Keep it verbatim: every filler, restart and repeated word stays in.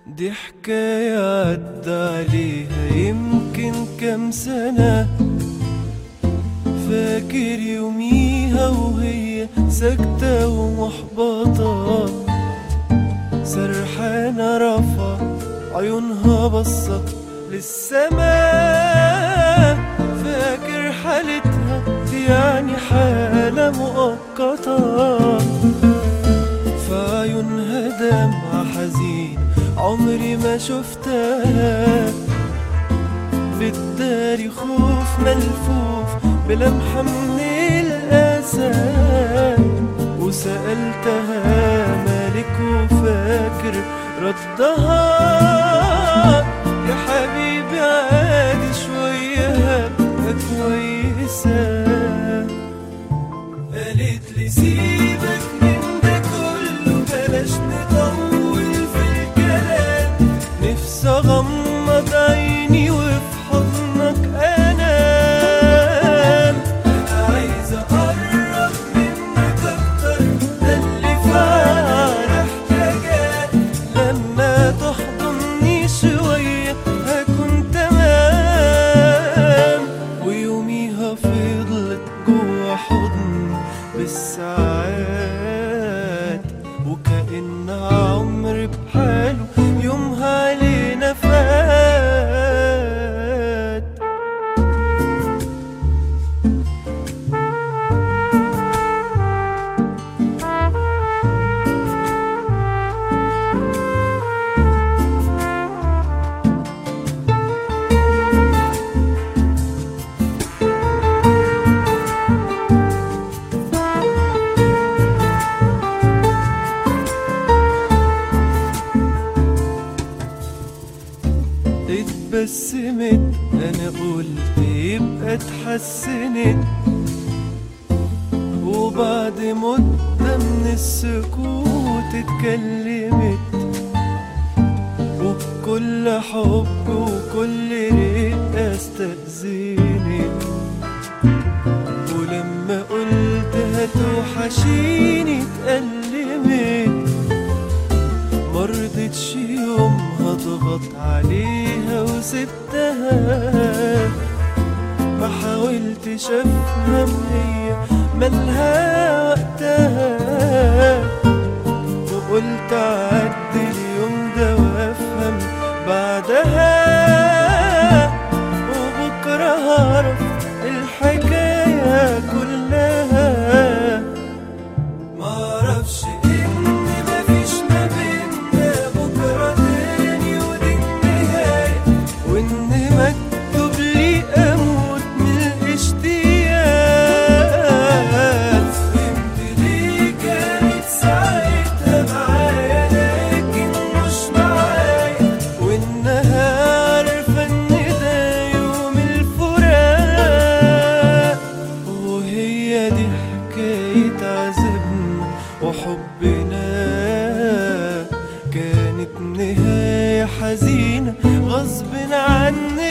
دي حكاية عدى عليها يمكن كام سنة، فاكر يوميها وهي ساكتة ومحبطة، سرحانة رافعة عيونها بصة للسماء، فاكر حالتها يعني حالة مؤقتة، في عيونها دمعة حزين عمري ما شفتها، بتداري خوف ملفوف بلمحة من الأسى، وسألتها مالك وفاكر ردها، يا حبيبي عادي شوية هبقى كويسة. قالت لي سيبك من ده كله بلاش نطول في الكلام، نفسي اغمض عيني وفي حضنك انام، انا عايز اقرب منك اكتر، ده اللي فعلا احتاجاه، لما تحضني شوية هكون تمام. ويوميها فضلت جوا حضن بالساعات، وكأن عمر بحاله يومها علينا فات. اتبسمت انا قلت يبقى اتحسنت، وبعد مدة من السكوت اتكلمت، وبكل حب وكل رقة استأذنت، ولما قلت هتوحشيني اتألمت، مرضتش يومها اضغط عليها وسبتها، ما حاولتش افهم هي مالها وقتها، وقلت اعدي اليوم ده وافهم بعدها، وبكره هعرف الحكاية كلها. معرفش وحبنا كانت نهاية حزينة غصب عني.